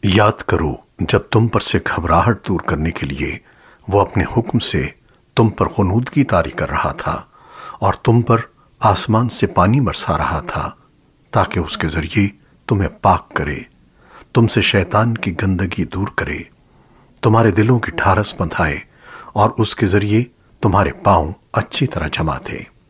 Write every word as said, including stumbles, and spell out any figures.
याद करो जब तुम पर से घबराहट दूर करने के लिए वो अपने हुक्म से तुम पर खुनूदगी तारी कर रहा था और तुम पर आसमान से पानी बरसा रहा था ताकि उसके जरिए तुम्हें पाक करे, तुमसे शैतान की गंदगी दूर करे, तुम्हारे दिलों की ढारस बंधाए और उसके जरिए तुम्हारे पांव अच्छी तरह जमा थे।